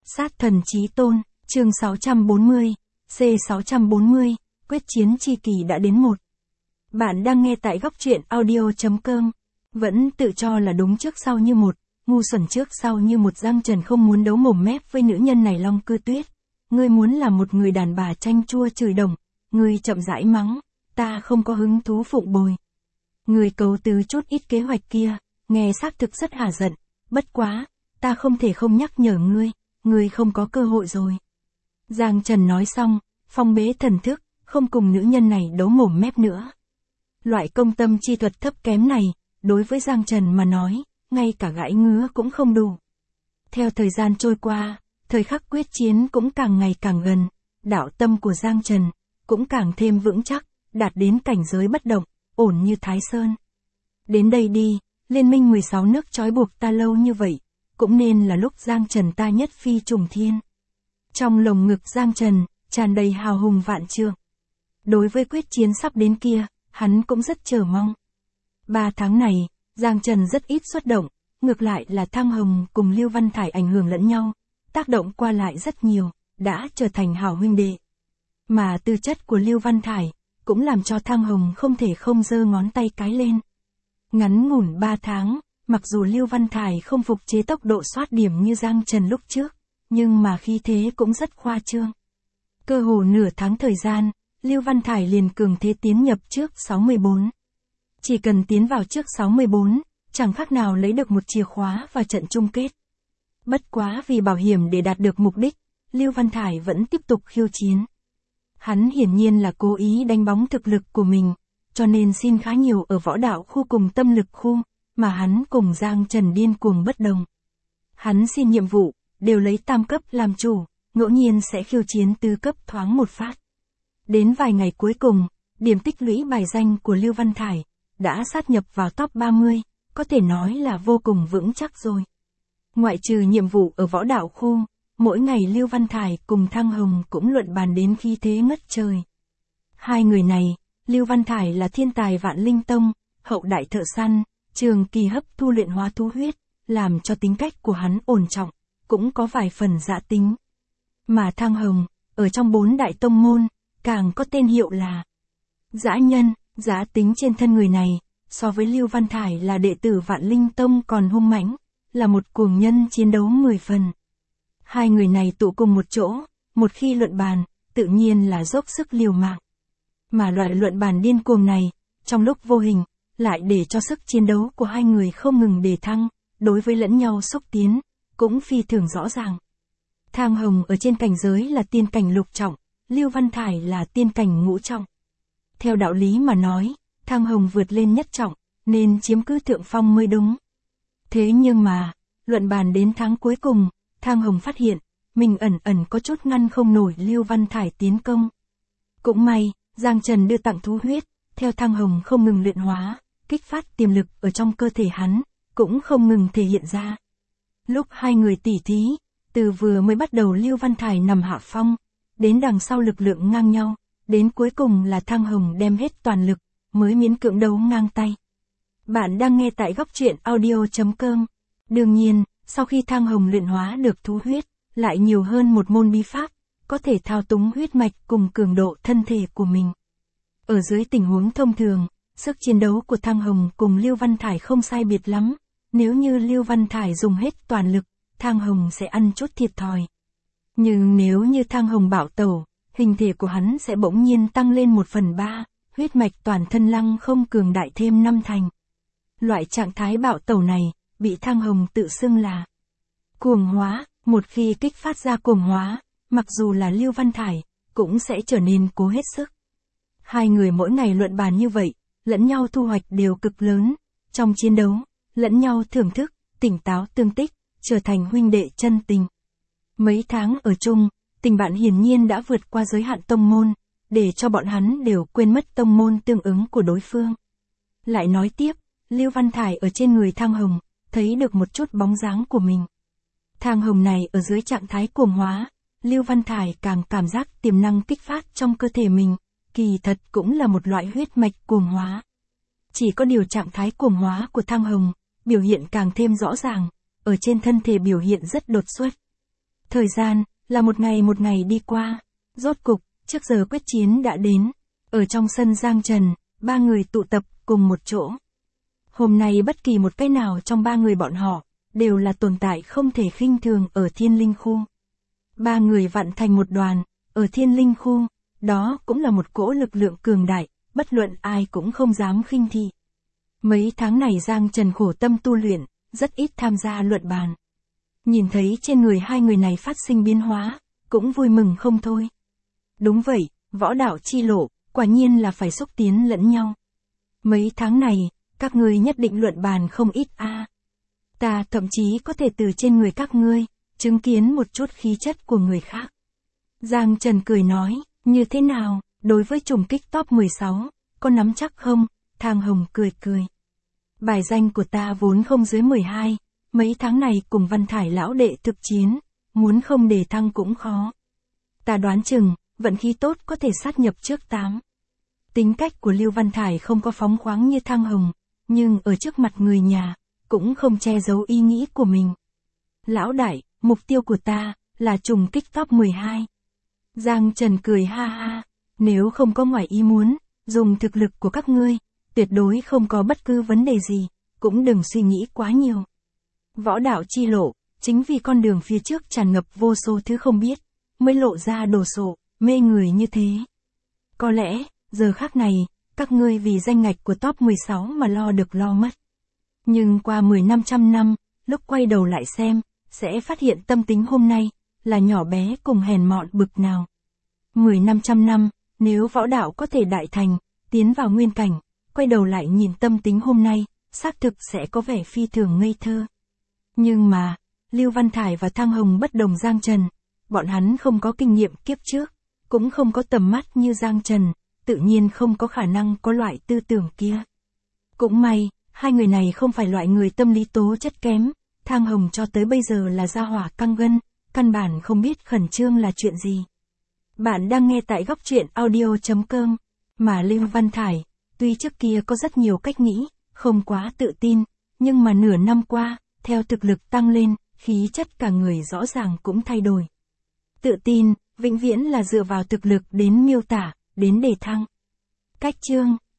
Sát thần chí tôn, chương 640, C640, quyết chiến chi kỳ đã đến một. Bạn đang nghe tại góc truyện audio.com. Vẫn tự cho là đúng trước sau như một, ngu xuẩn trước sau như một. Giang Trần không muốn đấu mồm mép với nữ nhân này. Long Cư Tuyết, ngươi muốn là một người đàn bà chanh chua chửi đồng, ngươi chậm rãi mắng, ta không có hứng thú phụng bồi. Ngươi cầu từ chút ít kế hoạch kia, nghe xác thực rất hả giận, bất quá, ta không thể không nhắc nhở ngươi không có cơ hội rồi. Giang Trần nói xong, phong bế thần thức, không cùng nữ nhân này đấu mồm mép nữa. Loại công tâm chi thuật thấp kém này, đối với Giang Trần mà nói, ngay cả gãi ngứa cũng không đủ. Theo thời gian trôi qua, thời khắc quyết chiến cũng càng ngày càng gần, đạo tâm của Giang Trần cũng càng thêm vững chắc, đạt đến cảnh giới bất động, ổn như Thái Sơn. Đến đây đi, liên minh 16 nước trói buộc ta lâu như vậy, cũng nên là lúc Giang Trần ta nhất phi trùng thiên. Trong lồng ngực Giang Trần, tràn đầy hào hùng vạn trượng. Đối với quyết chiến sắp đến kia, hắn cũng rất chờ mong. 3 tháng này, Giang Trần rất ít xuất động, ngược lại là Thang Hồng cùng Lưu Văn Thải ảnh hưởng lẫn nhau, tác động qua lại rất nhiều, đã trở thành hảo huynh đệ. Mà tư chất của Lưu Văn Thải, cũng làm cho Thang Hồng không thể không giơ ngón tay cái lên. Ngắn ngủn 3 tháng, mặc dù Lưu Văn Thải không phục chế tốc độ soát điểm như Giang Trần lúc trước, nhưng mà khí thế cũng rất khoa trương. Cơ hồ nửa tháng thời gian, Lưu Văn Thải liền cường thế tiến nhập trước 64. Chỉ cần tiến vào trước 64, chẳng khác nào lấy được một chìa khóa vào trận chung kết. Bất quá vì bảo hiểm để đạt được mục đích, Lưu Văn Thải vẫn tiếp tục khiêu chiến. Hắn hiển nhiên là cố ý đánh bóng thực lực của mình, cho nên xin khá nhiều ở võ đạo khu cùng tâm lực khu, mà hắn cùng Giang Trần điên cuồng bất đồng. Hắn xin nhiệm vụ, đều lấy tam cấp làm chủ, ngẫu nhiên sẽ khiêu chiến tứ cấp thoáng một phát. Đến vài ngày cuối cùng, điểm tích lũy bài danh của Lưu Văn Thải đã sát nhập vào top 30, có thể nói là vô cùng vững chắc rồi. Ngoại trừ nhiệm vụ ở võ đạo khu, mỗi ngày Lưu Văn Thải cùng Thang Hồng cũng luận bàn đến khí thế ngất trời. Hai người này, Lưu Văn Thải là thiên tài Vạn Linh Tông, hậu đại thợ săn, trường kỳ hấp thu luyện hóa thú huyết, làm cho tính cách của hắn ổn trọng, cũng có vài phần dã tính. Mà Thang Hồng, ở trong 4 đại tông môn, càng có tên hiệu là dã nhân. Dã tính trên thân người này, so với Lưu Văn Thải là đệ tử Vạn Linh Tông còn hung mãnh, là một cuồng nhân chiến đấu 10 phần. Hai người này tụ cùng một chỗ, một khi luận bàn, tự nhiên là dốc sức liều mạng. Mà loại luận bàn điên cuồng này, trong lúc vô hình, lại để cho sức chiến đấu của hai người không ngừng đề thăng, đối với lẫn nhau xúc tiến, cũng phi thường rõ ràng. Thang Hồng ở trên cảnh giới là tiên cảnh lục trọng, Lưu Văn Thải là tiên cảnh ngũ trọng. Theo đạo lý mà nói, Thang Hồng vượt lên nhất trọng, nên chiếm cứ thượng phong mới đúng. Thế nhưng mà, luận bàn đến tháng cuối cùng, Thang Hồng phát hiện, mình ẩn có chút ngăn không nổi Lưu Văn Thải tiến công. Cũng may, Giang Trần đưa tặng thú huyết, theo Thang Hồng không ngừng luyện hóa, kích phát tiềm lực ở trong cơ thể hắn, cũng không ngừng thể hiện ra. Lúc hai người tỉ thí, từ vừa mới bắt đầu Lưu Văn Thải nằm hạ phong, đến đằng sau lực lượng ngang nhau, đến cuối cùng là Thang Hồng đem hết toàn lực, mới miễn cưỡng đấu ngang tay. Bạn đang nghe tại góc truyện audio.com. Đương nhiên, sau khi Thang Hồng luyện hóa được thú huyết, lại nhiều hơn một môn bí pháp, có thể thao túng huyết mạch cùng cường độ thân thể của mình. Ở dưới tình huống thông thường, sức chiến đấu của Thang Hồng cùng Lưu Văn Thải không sai biệt lắm. Nếu như Lưu Văn Thải dùng hết toàn lực, Thang Hồng sẽ ăn chút thiệt thòi. Nhưng nếu như Thang Hồng bạo tẩu, hình thể của hắn sẽ bỗng nhiên tăng lên 1/3, huyết mạch toàn thân lăng không cường đại thêm 5 thành. Loại trạng thái bạo tẩu này, bị Thang Hồng tự xưng là cuồng hóa. Một khi kích phát ra cuồng hóa, mặc dù là Lưu Văn Thải, cũng sẽ trở nên cố hết sức. Hai người mỗi ngày luận bàn như vậy, lẫn nhau thu hoạch đều cực lớn. Trong chiến đấu, lẫn nhau thưởng thức, tỉnh táo tương tích, trở thành huynh đệ chân tình. Mấy tháng ở chung, tình bạn hiển nhiên đã vượt qua giới hạn tông môn, để cho bọn hắn đều quên mất tông môn tương ứng của đối phương. Lại nói tiếp, Lưu Văn Thải ở trên người Thang Hồng, thấy được một chút bóng dáng của mình. Thang Hồng này ở dưới trạng thái cuồng hóa, Lưu Văn Thải càng cảm giác tiềm năng kích phát trong cơ thể mình, kỳ thật cũng là một loại huyết mạch cuồng hóa. Chỉ có điều trạng thái cuồng hóa của Thang Hồng, biểu hiện càng thêm rõ ràng, ở trên thân thể biểu hiện rất đột xuất. Thời gian, là một ngày đi qua. Rốt cục, trước giờ quyết chiến đã đến. Ở trong sân Giang Trần, ba người tụ tập cùng một chỗ. Hôm nay bất kỳ một cái nào trong ba người bọn họ, đều là tồn tại không thể khinh thường ở Thiên Linh Khu. Ba người vặn thành một đoàn, ở Thiên Linh Khu, đó cũng là một cỗ lực lượng cường đại, bất luận ai cũng không dám khinh thị. Mấy tháng này Giang Trần khổ tâm tu luyện, rất ít tham gia luận bàn. Nhìn thấy trên người hai người này phát sinh biến hóa, cũng vui mừng không thôi. Đúng vậy, võ đạo chi lộ, quả nhiên là phải xúc tiến lẫn nhau. Mấy tháng này, các ngươi nhất định luận bàn không ít a. Ta thậm chí có thể từ trên người các ngươi, chứng kiến một chút khí chất của người khác. Giang Trần cười nói, như thế nào, đối với trùng kích top 16, có nắm chắc không? Thang Hồng cười cười. Bài danh của ta vốn không dưới 12, mấy tháng này cùng Văn Thải lão đệ thực chiến, muốn không đề thăng cũng khó. Ta đoán chừng, vận khí tốt có thể sát nhập trước 8. Tính cách của Lưu Văn Thải không có phóng khoáng như Thang Hồng, nhưng ở trước mặt người nhà, cũng không che giấu ý nghĩ của mình. Lão đại, mục tiêu của ta, là trùng kích top 12. Giang Trần cười ha ha, nếu không có ngoài ý muốn, dùng thực lực của các ngươi, tuyệt đối không có bất cứ vấn đề gì, cũng đừng suy nghĩ quá nhiều. Võ đạo chi lộ, chính vì con đường phía trước tràn ngập vô số thứ không biết, mới lộ ra đồ sộ, mê người như thế. Có lẽ, giờ khắc này, các ngươi vì danh ngạch của top 16 mà lo được lo mất. Nhưng qua 10-500 năm, lúc quay đầu lại xem, sẽ phát hiện tâm tính hôm nay, là nhỏ bé cùng hèn mọn bực nào. 10-500 năm, nếu võ đạo có thể đại thành, tiến vào nguyên cảnh, quay đầu lại nhìn tâm tính hôm nay, xác thực sẽ có vẻ phi thường ngây thơ. Nhưng mà, Lưu Văn Thải và Thang Hồng bất đồng Giang Trần, bọn hắn không có kinh nghiệm kiếp trước, cũng không có tầm mắt như Giang Trần, tự nhiên không có khả năng có loại tư tưởng kia. Cũng may, hai người này không phải loại người tâm lý tố chất kém, Thang Hồng cho tới bây giờ là gia hỏa căng gân, căn bản không biết khẩn trương là chuyện gì. Bạn đang nghe tại góc truyện audio.com, mà Lưu Văn Thải, tuy trước kia có rất nhiều cách nghĩ, không quá tự tin, nhưng mà nửa năm qua, theo thực lực tăng lên, khí chất cả người rõ ràng cũng thay đổi. Tự tin, vĩnh viễn là dựa vào thực lực đến miêu tả, đến đề thăng. Cách chương